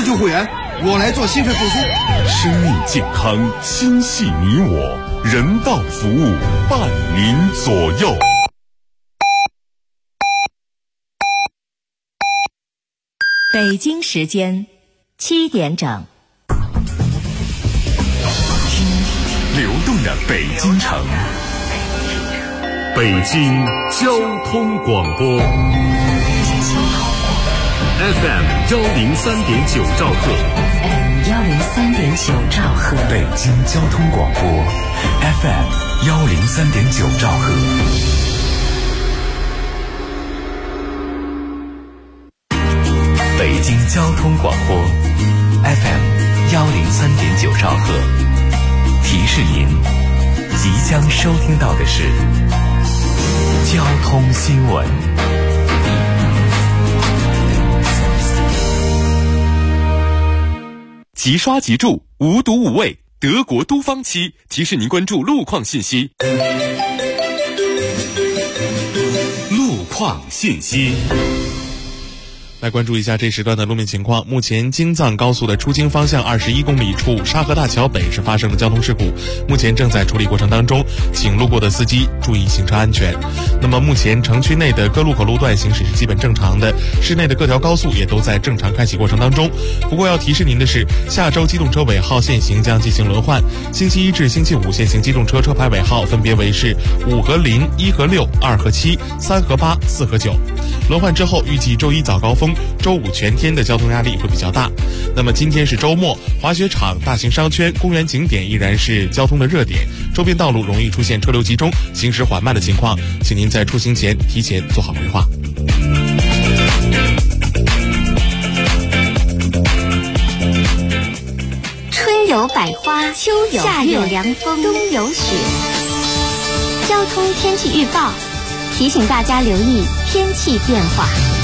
救会员，我来做心肺复苏。 生命健康，心系你我，人道服务伴您左右。 北京时间7点整， 听流动的北京城，北京交通广播 FM 103.9兆赫 103.9兆赫， 北京交通广播 FM 103.9兆赫。北京交通广播 FM 103.9兆赫，提示您，即将收听到的是交通新闻。即刷即注，无毒无味，德国都方漆提示您关注路况信息。路况信息。 来关注一下这时段的路面情况。目前京藏高速的出京方向21公里处沙河大桥北是发生了交通事故，目前正在处理过程当中，请路过的司机注意行车安全。那么目前城区内的各路口路段行驶是基本正常的，市内的各条高速也都在正常开启过程当中。不过要提示您的是，下周机动车尾号限行将进行轮换，星期一至星期五限行机动车车牌尾号分别为是5和0、1和6、2和7、3和8、4和9。轮换之后，预计周一早高峰，周五全天的交通压力会比较大。那么今天是周末，滑雪场、大型商圈、公园景点依然是交通的热点，周边道路容易出现车流集中、行驶缓慢的情况，请您在出行前提前做好规划。 春有百花，秋有夏有凉风，冬有雪。交通天气预报提醒大家留意天气变化。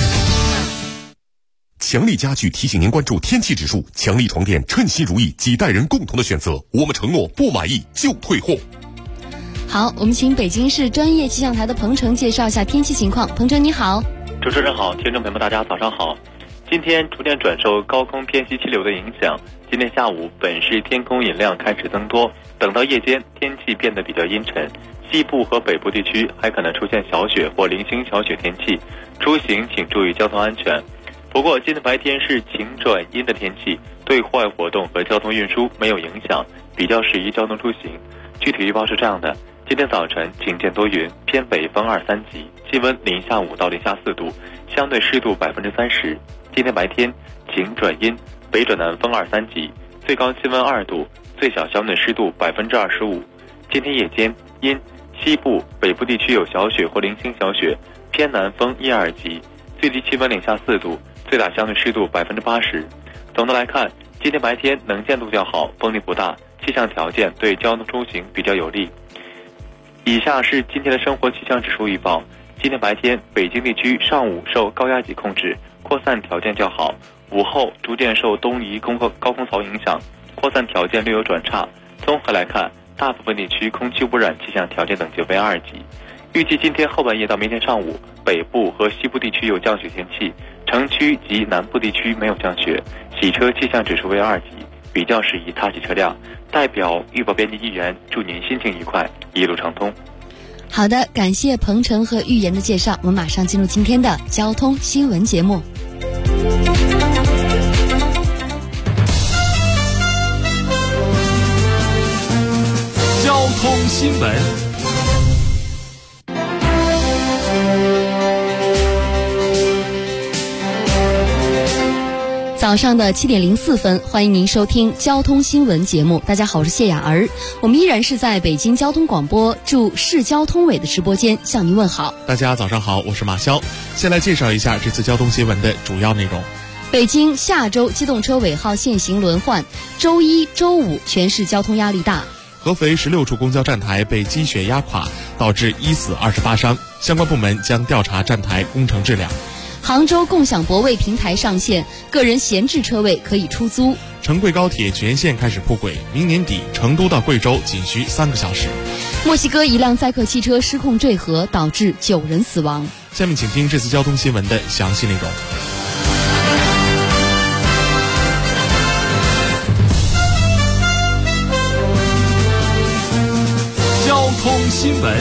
强力家具提醒您关注天气指数，强力床垫称心如意，几代人共同的选择，我们承诺不满意就退货。 好，我们请北京市专业气象台的彭程介绍一下天气情况。彭程你好。 主持人好，听众朋友们大家早上好。今天逐渐转受高空偏西气流的影响，今天下午本市天空云量开始增多，等到夜间天气变得比较阴沉，西部和北部地区还可能出现小雪或零星小雪天气，出行请注意交通安全。不过今天白天是晴转阴的天气，对户外活动和交通运输没有影响，比较适宜交通出行。具体预报是这样的：今天早晨晴间多云，偏北风2、3级，气温零下5到零下4度，相对湿度30%。今天白天晴转阴，北转南风2、3级，最高气温2度，最小相对湿度25%。今天夜间阴，西部、北部地区有小雪或零星小雪，偏南风1、2级，最低气温零下4度，最大相对湿度80%。总的来看，今天白天能见度较好，风力不大，气象条件对交通出行比较有利。以下是今天的生活气象指数预报。今天白天北京地区上午受高压脊控制，扩散条件较好，午后逐渐受东移高空槽影响，扩散条件略有转差。综合来看，大部分地区空气污染气象条件等级为2级。预计今天后半夜到明天上午，北部和西部地区有降雪天气，城区及南部地区没有降雪，洗车气象指数为2级，比较适宜踏洗车辆。代表预报编辑一员，祝您心情愉快，一路畅通。 好的，感谢彭程和预言的介绍，我们马上进入今天的交通新闻节目。 交通新闻。 早上的7点04分，欢迎您收听交通新闻节目。大家好，我是谢雅儿，我们依然是在北京交通广播驻市交通委的直播间向您问好。 大家早上好，我是马潇。先来介绍一下这次交通新闻的主要内容。 北京下周机动车尾号限行轮换，周一、周五全市交通压力大。 合肥16处公交站台被积雪压垮，导致1死28伤，相关部门将调查站台工程质量。 杭州共享泊位平台上线，个人闲置车位可以出租。 成贵高铁全线开始铺轨，明年底成都到贵州仅需3个小时。 墨西哥一辆载客汽车失控坠河，导致9人死亡。 下面请听这次交通新闻的详细内容。 新闻。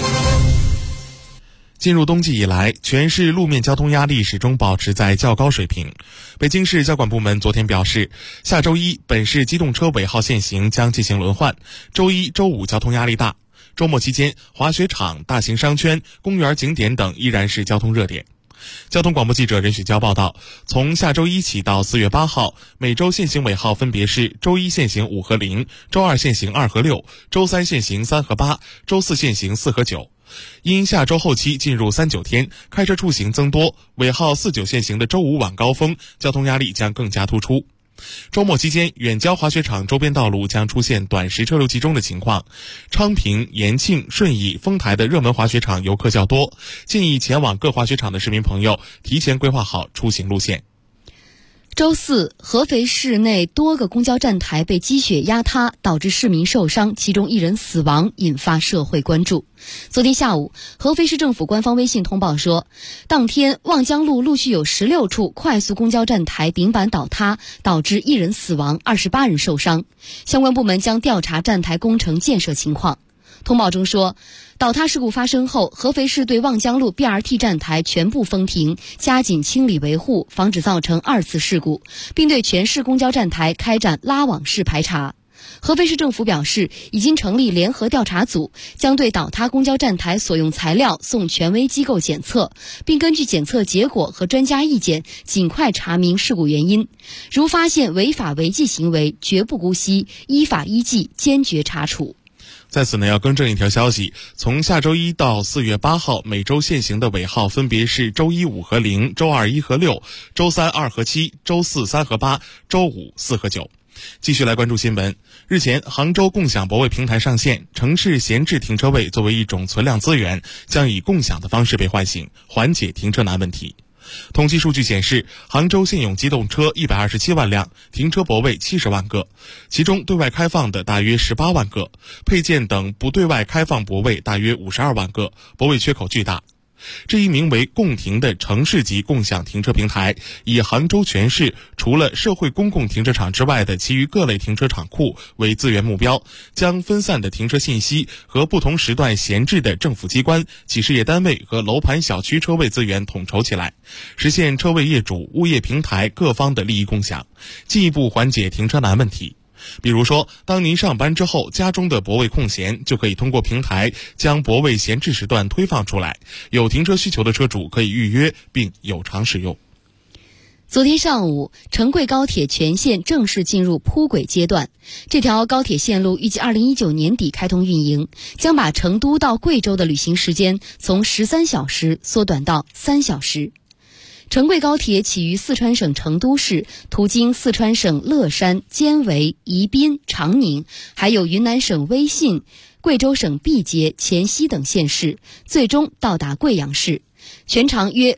进入冬季以来，全市路面交通压力始终保持在较高水平。北京市交管部门昨天表示，下周一本市机动车尾号限行将进行轮换，周一、周五交通压力大。周末期间，滑雪场、大型商圈、公园景点等依然是交通热点。交通广播记者任雪娇报道，从下周一起到4月8号，每周限行尾号分别是周一限行5和0，周二限行2和6，周三限行3和8，周四限行4和9。因下周后期进入3-9天，开车出行增多，尾号4-9限行的周五晚高峰，交通压力将更加突出。周末期间，远郊滑雪场周边道路将出现短时车流集中的情况，昌平、延庆、顺义、丰台的热门滑雪场游客较多，建议前往各滑雪场的市民朋友提前规划好出行路线。 周四，合肥市内多个公交站台被积雪压塌，导致市民受伤，其中1人死亡，引发社会关注。昨天下午，合肥市政府官方微信通报说，当天望江路陆续有16处快速公交站台顶板倒塌，导致1人死亡，28人受伤。相关部门将调查站台工程建设情况。通报中说，倒塌事故发生后，合肥市对望江路 BRT 站台全部封停，加紧清理维护，防止造成2次事故，并对全市公交站台开展拉网式排查。合肥市政府表示，已经成立联合调查组，将对倒塌公交站台所用材料送权威机构检测，并根据检测结果和专家意见，尽快查明事故原因。如发现违法违纪行为，绝不姑息，依法依纪坚决查处。 在此呢，要更正一条消息，从下周一到4月8号，每周限行的尾号分别是周一5和0，周二1和6，周三2和7，周四3和8，周五4和9。继续来关注新闻。日前，杭州共享泊位平台上线，城市闲置停车位作为一种存量资源，将以共享的方式被唤醒，缓解停车难问题。统计数据显示，杭州现有机动车127万辆，停车泊位70万个，其中对外开放的大约18万个，配件等不对外开放泊位大约52万个，泊位缺口巨大。这一名为共停的城市级共享停车平台，以杭州全市除了社会公共停车场之外的其余各类停车场库为资源目标，将分散的停车信息和不同时段闲置的政府机关、企事业单位和楼盘小区车位资源统筹起来，实现车位业主、物业平台各方的利益共享，进一步缓解停车难问题。比如说，当您上班之后，家中的泊位空闲，就可以通过平台将泊位闲置时段推放出来，有停车需求的车主可以预约并有偿使用。 昨天上午，成贵高铁全线正式进入铺轨阶段。这条高铁线路预计2019年底开通运营，将把成都到贵州的旅行时间从13小时缩短到3小时。成贵高铁起于四川省成都市，途经四川省乐山、犍为、宜宾、长宁，还有云南省威信、贵州省毕节、黔西等县市，最终到达贵阳市。全长约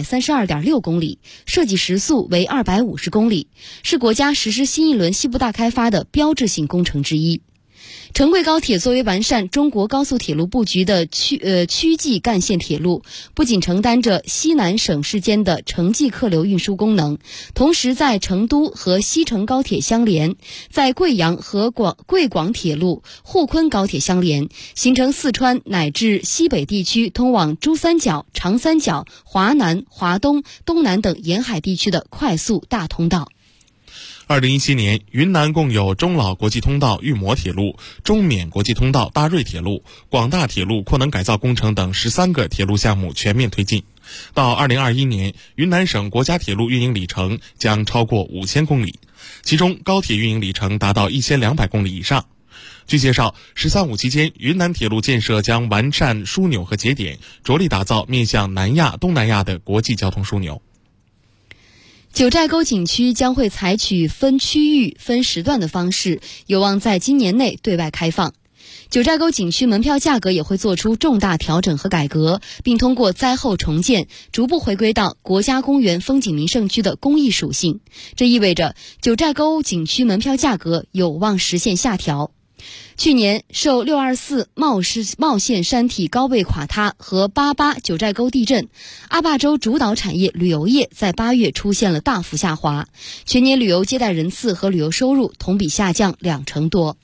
632.6公里，设计时速为250公里，是国家实施新一轮西部大开发的标志性工程之一。成贵高铁作为完善中国高速铁路布局的区际干线铁路，不仅承担着西南省市间的城际客流运输功能，同时在成都和西成高铁相连，在贵阳和贵广铁路、沪昆高铁相连，形成四川乃至西北地区通往珠三角、长三角、华南、华东、东南等沿海地区的快速大通道。 2017年，云南共有中老国际通道玉摩铁路、中缅国际通道大瑞铁路、广大铁路扩能改造工程等13个铁路项目全面推进。到2021年，云南省国家铁路运营里程将超过5000公里，其中高铁运营里程达到1200公里以上。据介绍，“13·5”期间，云南铁路建设将完善枢纽和节点，着力打造面向南亚、东南亚的国际交通枢纽。 九寨沟景区将会采取分区域、分时段的方式，有望在今年内对外开放。九寨沟景区门票价格也会做出重大调整和改革，并通过灾后重建，逐步回归到国家公园风景名胜区的公益属性。这意味着九寨沟景区门票价格有望实现下调。去年受624茂县山体高位垮塌和88九寨沟地震，阿坝州主导产业旅游业在8月出现了大幅下滑，全年旅游接待人次和旅游收入同比下降2成多。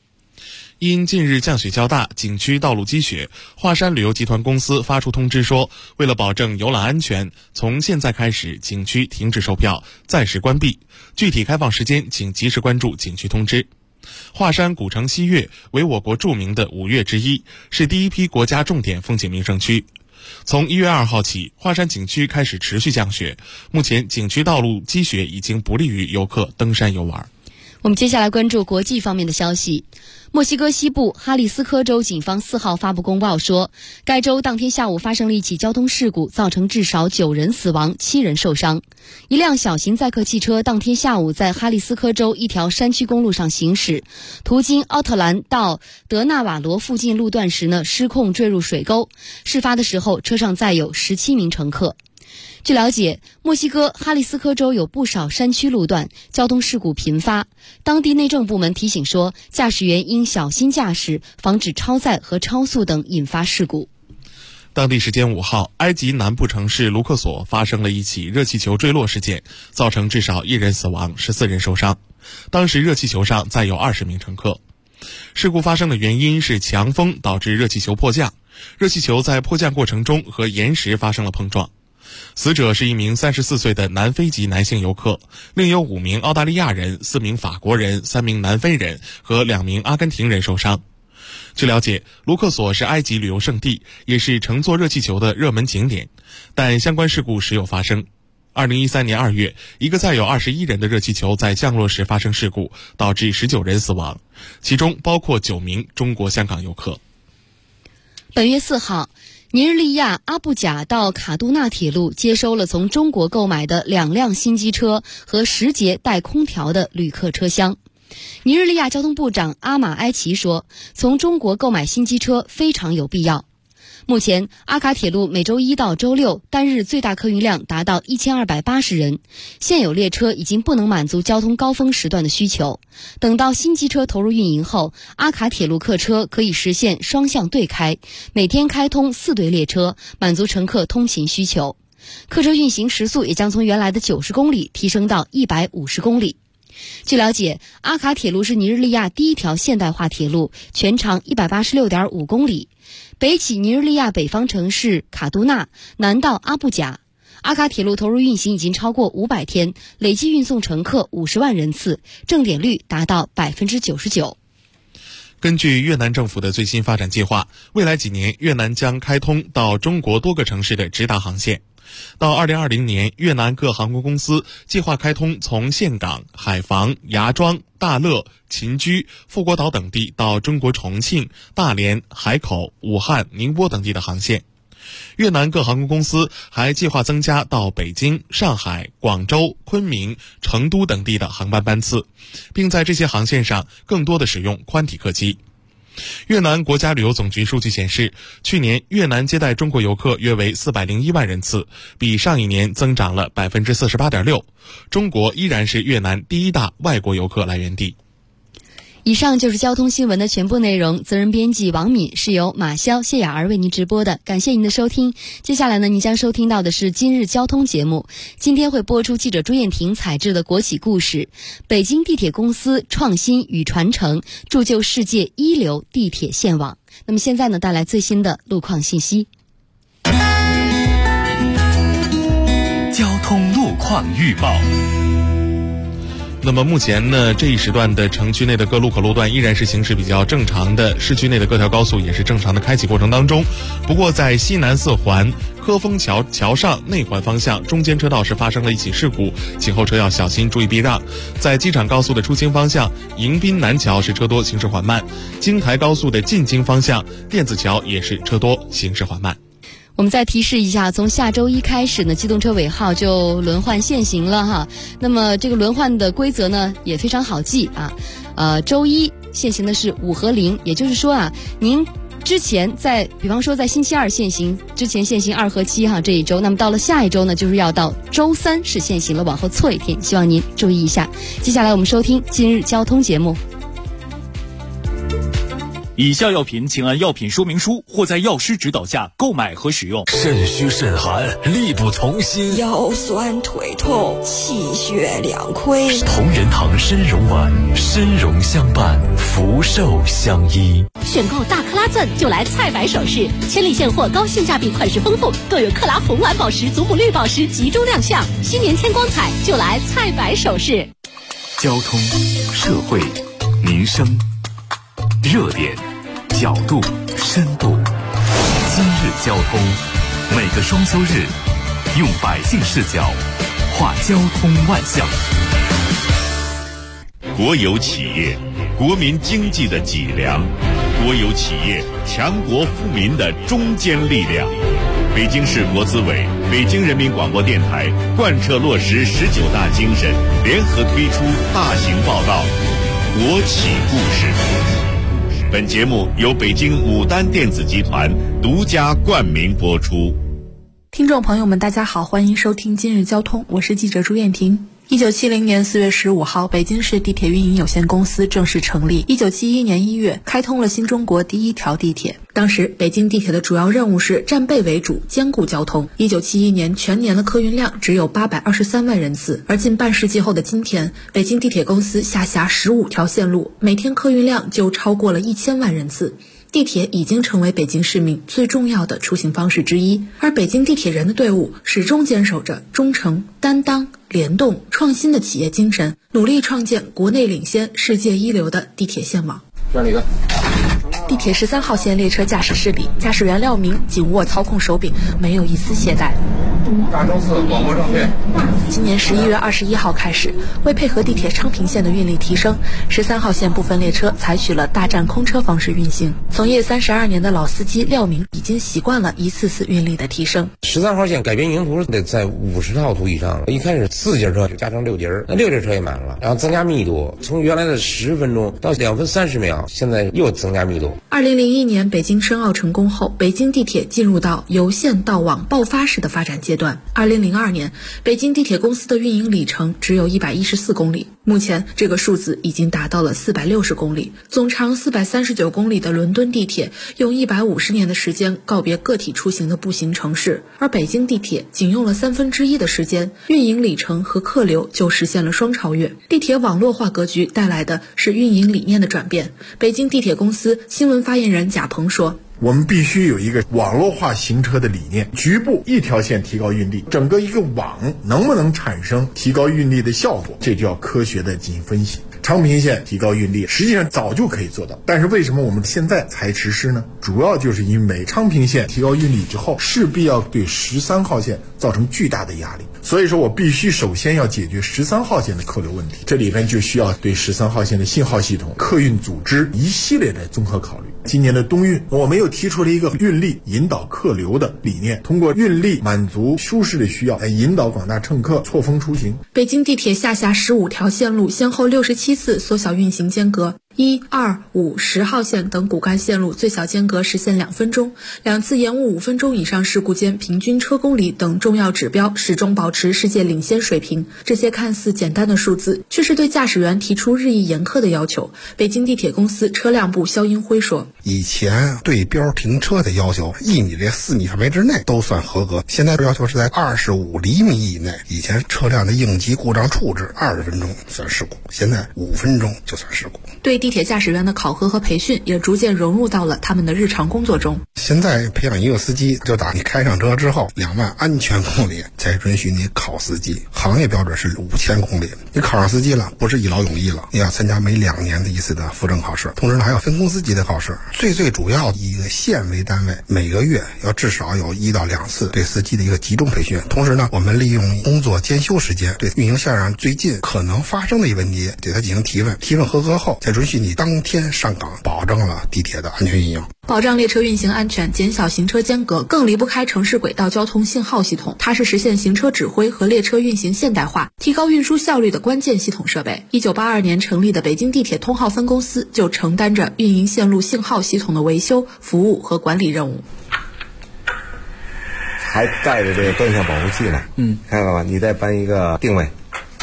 因近日降雪较大，景区道路积雪，华山旅游集团公司发出通知说，为了保证游览安全，从现在开始景区停止售票，暂时关闭。具体开放时间请及时关注景区通知。华山古城西岳为我国著名的5岳之一，是第一批国家重点风景名胜区。从1月2号起，华山景区开始持续降雪，目前景区道路积雪已经不利于游客登山游玩。 我们接下来关注国际方面的消息。墨西哥西部哈里斯科州警方4号发布公报说，该州当天下午发生了一起交通事故，造成至少9人死亡，7人受伤。一辆小型载客汽车当天下午在哈里斯科州一条山区公路上行驶，途经奥特兰到德纳瓦罗附近路段时失控坠入水沟。事发的时候，车上载有17名乘客。据了解，墨西哥哈里斯科州有不少山区路段，交通事故频发。当地内政部门提醒说，驾驶员应小心驾驶，防止超载和超速等引发事故。 当地时间5号，埃及南部城市卢克索发生了一起热气球坠落事件，造成至少1人死亡，14人受伤。当时热气球上载有20名乘客。事故发生的原因是强风导致热气球迫降，热气球在迫降过程中和岩石发生了碰撞。死者是一名34岁的南非籍男性游客，另有5名澳大利亚人、4名法国人、3名南非人和2名阿根廷人受伤。据了解，卢克索是埃及旅游胜地，也是乘坐热气球的热门景点，但相关事故时有发生。2013年2月，一个载有21人的热气球在降落时发生事故，导致19人死亡，其中包括9名中国香港游客。 本月4号，尼日利亚阿布贾到卡杜纳铁路接收了从中国购买的2辆新机车和10节带空调的旅客车厢。尼日利亚交通部长阿马埃奇说，从中国购买新机车非常有必要。目前，阿卡铁路每周1到周6单日最大客运量达到1280人，现有列车已经不能满足交通高峰时段的需求。等到新机车投入运营后，阿卡铁路客车可以实现双向对开，每天开通4对列车，满足乘客通勤需求。客车运行时速也将从原来的90公里提升到150公里。据了解，阿卡铁路是尼日利亚第一条现代化铁路，全长186.5公里，北起尼日利亚北方城市卡杜纳，南到阿布贾。阿卡铁路投入运行已经超过500天，累计运送乘客50万人次，正点率达到99%。 根据越南政府的最新发展计划，未来几年越南将开通到中国多个城市的直达航线。到2020年，越南各航空公司计划开通从岘港、海防、芽庄、大乐、秦居、富国岛等地到中国重庆、大连、海口、武汉、宁波等地的航线。越南各航空公司还计划增加到北京、上海、广州、昆明、成都等地的航班班次，并在这些航线上更多的使用宽体客机。越南国家旅游总局数据显示，去年越南接待中国游客约为401万人次，比上一年增长了 48.6%。中国依然是越南第一大外国游客来源地。 以上就是交通新闻的全部内容，责任编辑王敏，是由马潇、谢雅儿为您直播的。感谢您的收听。接下来呢，您将收听到的是今日交通节目。今天会播出记者朱艳婷采制的国企故事，北京地铁公司创新与传承，铸就世界一流地铁线网。那么现在呢，带来最新的路况信息。 交通路况预报。 那么目前呢，这一时段的城区内的各路口路段依然是行驶比较正常的，市区内的各条高速也是正常的开启过程当中。不过在西南四环科丰桥上内环方向中间车道是发生了一起事故，请后车要小心注意避让。在机场高速的出京方向迎宾南桥是车多行驶缓慢，京台高速的进京方向电子桥也是车多行驶缓慢。 我们再提示一下，从下周一开始呢，机动车尾号就轮换限行了哈。那么这个轮换的规则呢也非常好记啊。周一限行的是5和0，也就是说啊，您之前比方说在星期二限行之前限行2和7哈这一周，那么到了下一周呢，就是要到周3是限行了，往后错一天，希望您注意一下。接下来我们收听今日交通节目。 以下药品请按药品说明书或在药师指导下购买和使用。 肾虚肾寒，力不从心， 腰酸腿痛，气血两亏。 同仁堂参茸丸，参茸相伴，福寿相依。 选购大克拉钻就来菜百首饰，千里现货，高性价比，款式丰富，更有克拉红蓝宝石、祖母绿宝石集中亮相。新年添光彩，就来菜百首饰。 交通、社会、民生，热点、角度、深度。今日交通，每个双休日，用百姓视角画交通万象。 国有企业，国民经济的脊梁；国有企业，强国富民的中坚力量。北京市国资委、北京人民广播电台贯彻落实19大精神，联合推出大型报道《国企故事》。本节目由北京牡丹电子集团独家冠名播出。 听众朋友们，大家好，欢迎收听今日交通，我是记者朱艳婷。1970年4月15号，北京市地铁运营有限公司正式成立。1971年1月，开通了新中国第一条地铁。当时，北京地铁的主要任务是站备为主，兼顾交通。1971年全年的客运量只有823万人次，而近半世纪后的今天，北京地铁公司下辖15条线路，每天客运量就超过了1000万人次。地铁已经成为北京市民最重要的出行方式之一，而北京地铁人的队伍始终坚守着忠诚、担当、联动、创新的企业精神，努力创建国内领先、世界一流的地铁线网。地铁13号线列车驾驶室里，驾驶员廖明紧握操控手柄，没有一丝懈怠。 大周4广播正确。 今年11月21号开始，为配合地铁昌平线的运力提升，13号线部分列车采取了大站空车方式运行。从业32年的老司机廖明已经习惯了一次次运力的提升。 13号线改编运营图得在50套图以上了，一开始4节车就加成6节，那6节车也满了，然后增加密度，从原来的10分钟到2分30秒，现在又增加密度。 2001年北京申奥成功后，北京地铁进入到由线到网爆发式的发展阶段。2002年，北京地铁公司的运营里程只有114公里，目前这个数字已经达到了460公里。总长439公里的伦敦地铁用150年的时间告别个体出行的步行城市，而北京地铁仅用了1/3的时间，运营里程和客流就实现了双超越。地铁网络化格局带来的是运营理念的转变。北京地铁公司新闻发言人贾鹏说， 我们必须有一个网络化行车的理念，局部一条线提高运力，整个一个网能不能产生提高运力的效果，这就要科学的进行分析。昌平线提高运力实际上早就可以做到，但是为什么我们现在才实施呢？主要就是因为昌平线提高运力之后，势必要对13号线造成巨大的压力，所以说我必须首先要解决13号线的客流问题，这里边就需要对13号线的信号系统、客运组织一系列的综合考虑。今年的冬运，我们又提出了一个运力引导客流的理念，通过运力满足舒适的需要，来引导广大乘客错峰出行。 北京地铁下辖15条线路，先后67次缩小运行间隔。1、2、5、10号线等骨干线路最小间隔实现2分钟，2次延误5分钟以上事故间平均车公里等重要指标始终保持世界领先水平。这些看似简单的数字，却是对驾驶员提出日益严苛的要求。北京地铁公司车辆部肖英辉说， 以前对标停车的要求1米这4米范围之内都算合格，现在要求是在25厘米以内。以前车辆的应急故障处置20分钟算事故，现在5分钟就算事故。 对地铁驾驶员的考核和培训也逐渐融入到了他们的日常工作中。 现在培养一个司机，就打你开上车之后2万安全公里才允许你考司机，行业标准是5000公里。你考上司机了，不是一劳永逸了，你要参加每2年的一次的复证考试，同时还有分公司级的考试。最主要以一个县为单位，每个月要至少有1到2次对司机的一个集中培训。同时呢，我们利用工作兼休时间，对运营线上最近可能发生的一个问题对他进行提问，提问合格后才允许你当天上岗，保证了地铁的安全运营。 保障列车运行安全，减小行车间隔，更离不开城市轨道交通信号系统。它是实现行车指挥和列车运行现代化、提高运输效率的关键系统设备。1982年成立的北京地铁通号分公司就承担着运营线路信号系统的维修、服务和管理任务。 还带着这个端向保护器呢，看到吧？你再搬一个定位。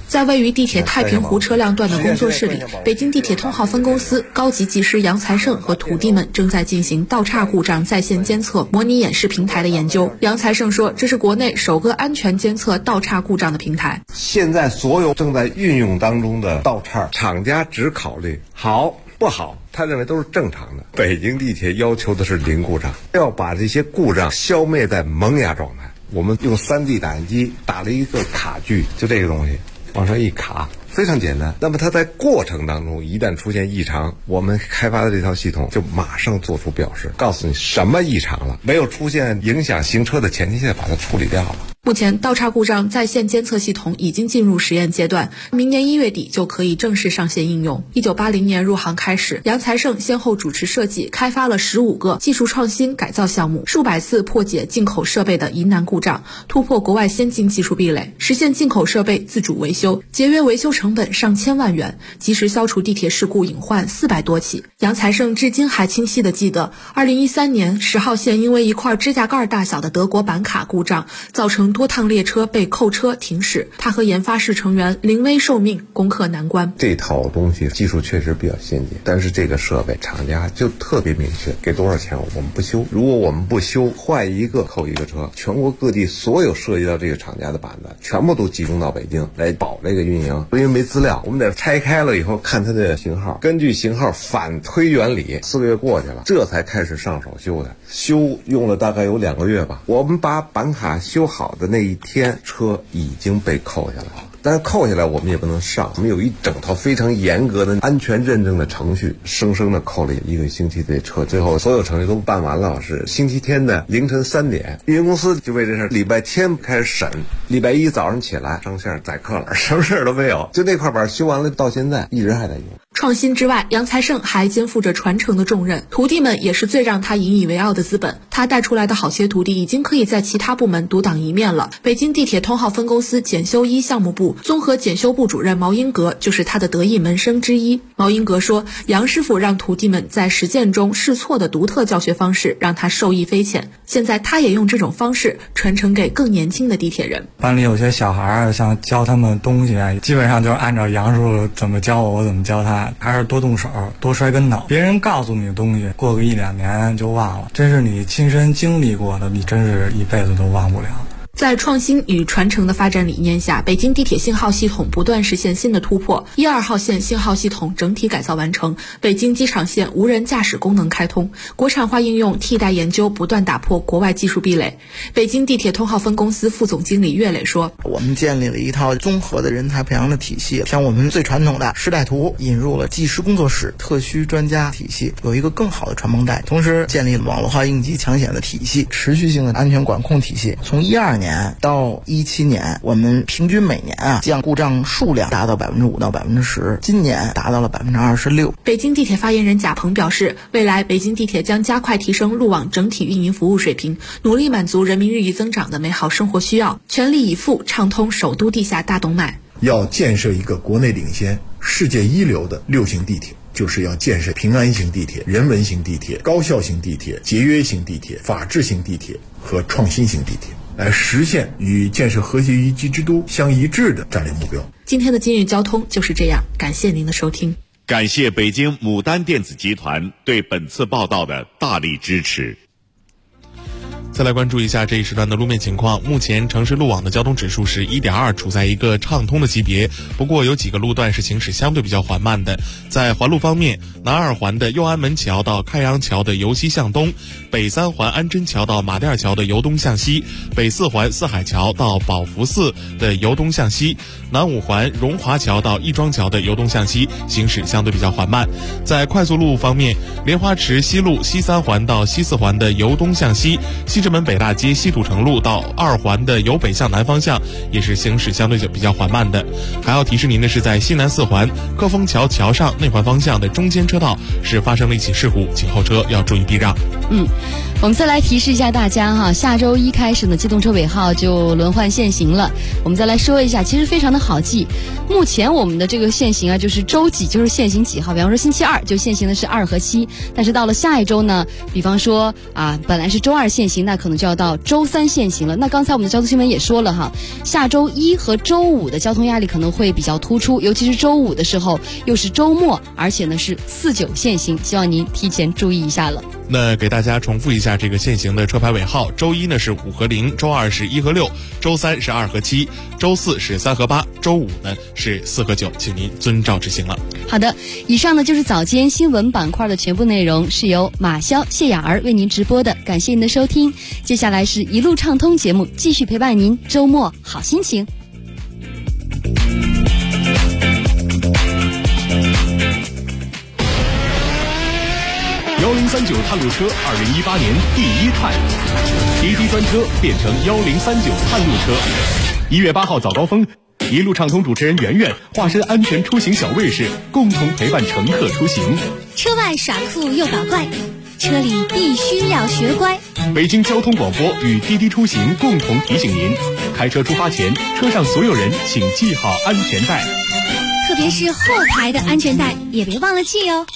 在位于地铁太平湖车辆段的工作室里，北京地铁通号分公司高级技师杨才胜和徒弟们正在进行道岔故障在线监测模拟演示平台的研究。杨才胜说，这是国内首个安全监测道岔故障的平台。 现在所有正在运用当中的道岔，厂家只考虑好不好，他认为都是正常的。北京地铁要求的是零故障，要把这些故障消灭在萌芽状态。我们用 3D 打印机打了一个卡具，就这个东西往上一卡，非常简单。那么它在过程当中一旦出现异常，我们开发的这套系统就马上做出表示，告诉你什么异常了，没有出现影响行车的前提下把它处理掉了。 目前道岔故障在线监测系统已经进入实验阶段，明年1月底就可以正式上线应用。1980年入行开始，杨才胜先后主持设计开发了15个技术创新改造项目，数百次破解进口设备的疑难故障，突破国外先进技术壁垒，实现进口设备自主维修，节约维修成本上千万元，及时消除地铁事故隐患400多起。杨才胜至今还清晰地记得2013年10号线因为一块指甲盖大小的德国板卡故障，造成多趟列车被扣车停驶，他和研发室成员临危受命，攻克难关。 这套东西技术确实比较先进，但是这个设备厂家就特别明确，给多少钱我们不修，如果我们不修，坏一个扣一个车。全国各地所有涉及到这个厂家的板子全部都集中到北京来保这个运营，因为没资料，我们得拆开了以后看它的型号，根据型号反推原理，4个月过去了，这才开始上手修的。修用了大概有2个月吧，我们把板卡修好的那一天，车已经被扣下来了。但是扣下来我们也不能上，我们有一整套非常严格的安全认证的程序，生生的扣了1个星期的车，最后所有程序都办完了，是星期天的凌晨3点，运营公司就为这事礼拜天开始审，礼拜一早上起来上线载客了，什么事都没有，就那块板修完了，到现在一直还在用。 创新之外，杨才胜还肩负着传承的重任，徒弟们也是最让他引以为傲的资本。他带出来的好些徒弟已经可以在其他部门独当一面了。北京地铁通号分公司检修1项目部综合检修部主任毛英格就是他的得意门生之一。毛英格说，杨师傅让徒弟们在实践中试错的独特教学方式让他受益匪浅，现在他也用这种方式传承给更年轻的地铁人。 班里有些小孩想教他们东西，基本上就是按照杨师傅怎么教我怎么教他，还是多动手多摔跟头，别人告诉你的东西过个1-2年就忘了，真是你亲身经历过的，你真是一辈子都忘不了。 在创新与传承的发展理念下，北京地铁信号系统不断实现新的突破。1、2号线信号系统整体改造完成，北京机场线无人驾驶功能开通，国产化应用替代研究不断打破国外技术壁垒。北京地铁通号分公司副总经理岳磊说， 我们建立了一套综合的人才培养的体系，像我们最传统的时代图引入了技师工作室、特需专家体系，有一个更好的传帮带，同时建立了网络化应急抢险的体系，持续性的安全管控体系。从12年到17年，我们平均每年降故障数量达到5%到10%，今年达到了26%。 北京地铁发言人贾鹏表示，未来北京地铁将加快提升路网整体运营服务水平，努力满足人民日益增长的美好生活需要，全力以赴畅通首都地下大动脉。 要建设一个国内领先、世界一流的6型地铁，就是要建设平安型地铁、人文型地铁、高效型地铁、节约型地铁、法治型地铁和创新型地铁，来实现与建设和谐宜居之都相一致的战略目标。 今天的今日交通就是这样，感谢您的收听。 感谢北京牡丹电子集团对本次报道的大力支持。 再来关注一下这一时段的路面情况。目前城市路网的交通指数是 1.2， 处在一个畅通的级别，不过有几个路段是行驶相对比较缓慢的。在环路方面，南二环的右安门桥到开阳桥的由西向东，北三环安贞桥到马甸桥的由东向西，北四环四海桥到宝福寺的由东向西，南五环荣华桥到亦庄桥的由东向西，行驶相对比较缓慢。在快速路方面，莲花池西路西三环到西四环的由东向西，西直门北大街西土城路到2环的由北向南方向也是行驶相对比较缓慢的。还要提示您的是，在西南4环科丰桥桥上内环方向的中间车道是发生了一起事故，请后车要注意避让。 我们再来提示一下大家哈，下周一开始呢，机动车尾号就轮换限行了。我们再来说一下，其实非常的好记。目前我们的这个限行啊，就是周几就是限行几号。比方说星期二就限行的是2和7，但是到了下一周呢，比方说啊，本来是周2限行，那可能就要到周3限行了。那刚才我们的交通新闻也说了哈，下周一和周5的交通压力可能会比较突出，尤其是周5的时候又是周末，而且呢是49限行，希望您提前注意一下了。 那给大家重复一下这个限行的车牌尾号：周一呢是5和0，周2是1和6，周3是2和7，周4是3和8，周5呢是4和9，请您遵照执行了。 好的，以上呢就是早间新闻板块的全部内容，是由马潇、谢雅儿为您直播的，感谢您的收听。接下来是一路畅通节目，继续陪伴您，周末好心情。 1039探路车2018年第1探，滴滴专车变成1039探路车。1月8号早高峰，一路畅通主持人圆圆化身安全出行小卫士，共同陪伴乘客出行。 车外耍酷又搞怪，车里必须要学乖。 北京交通广播与滴滴出行共同提醒您：开车出发前，车上所有人请系好安全带， 特别是后排的安全带也别忘了系哦。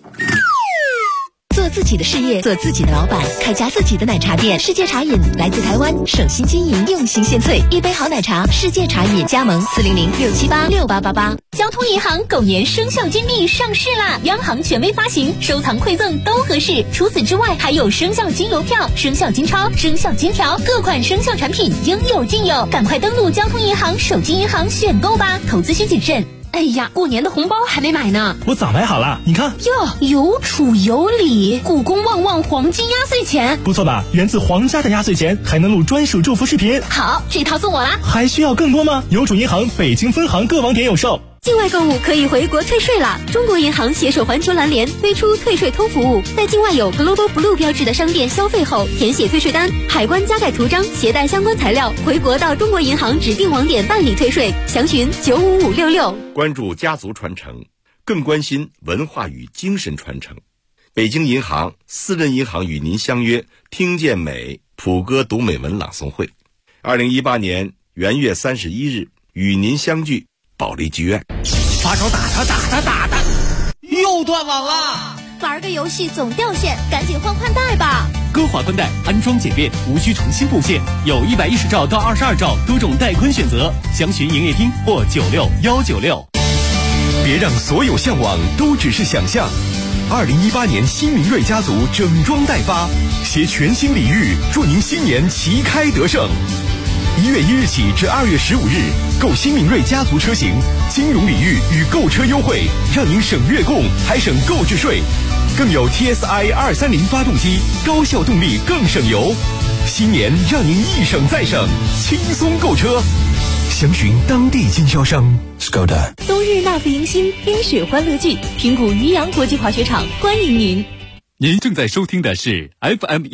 做自己的事业，做自己的老板，开家自己的奶茶店。世界茶饮来自台湾，省心经营，用心献萃，一杯好奶茶，世界茶饮。加盟400-678-6888。交通银行狗年生肖金币上市啦！央行权威发行，收藏馈赠都合适。除此之外，还有生肖金邮票、生肖金钞、生肖金条，各款生肖产品应有尽有。赶快登录交通银行手机银行选购吧，投资需谨慎。哎呀，过年的红包还没买呢， 我早买好了，你看哟，有储有礼，故宫旺旺黄金压岁钱， 不错吧？源自皇家的压岁钱，还能录专属祝福视频。 好，这套送我啦！ 还需要更多吗？邮储银行北京分行各网点有售。 境外购物可以回国退税了。中国银行携手环球蓝联推出退税通服务，在境外有 Global Blue 标志的商店消费后，填写退税单，海关加盖图章，携带相关材料，回国到中国银行指定网点办理退税。详询95566。 关注家族传承，更关心文化与精神传承。北京银行私人银行与您相约听见美普歌读美文朗诵会，2018年元月31日与您相聚保利剧院。 发烧打他，又断网了！ 玩个游戏总掉线，赶紧换宽带吧。 歌华宽带安装简便，无需重新布线，有110兆到22兆多种带宽选择，详询营业厅或96196。 别让所有向往都只是想象。2018年新明锐家族整装待发，携全新礼遇，祝您新年旗开得胜。1月1日起至2月15日，购新明锐家族车型，金融礼遇与购车优惠，让您省月供还省购置税，更有 TSI 230发动机，高效动力更省油。新年让您一省再省，轻松购车。详询当地经销商 Skoda。 冬日那副迎新，冰雪欢乐季，平谷渔阳国际滑雪场欢迎您。 您正在收听的是 FM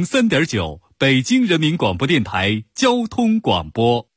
103.9北京人民广播电台交通广播。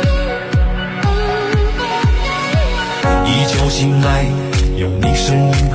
醒来，有你身影。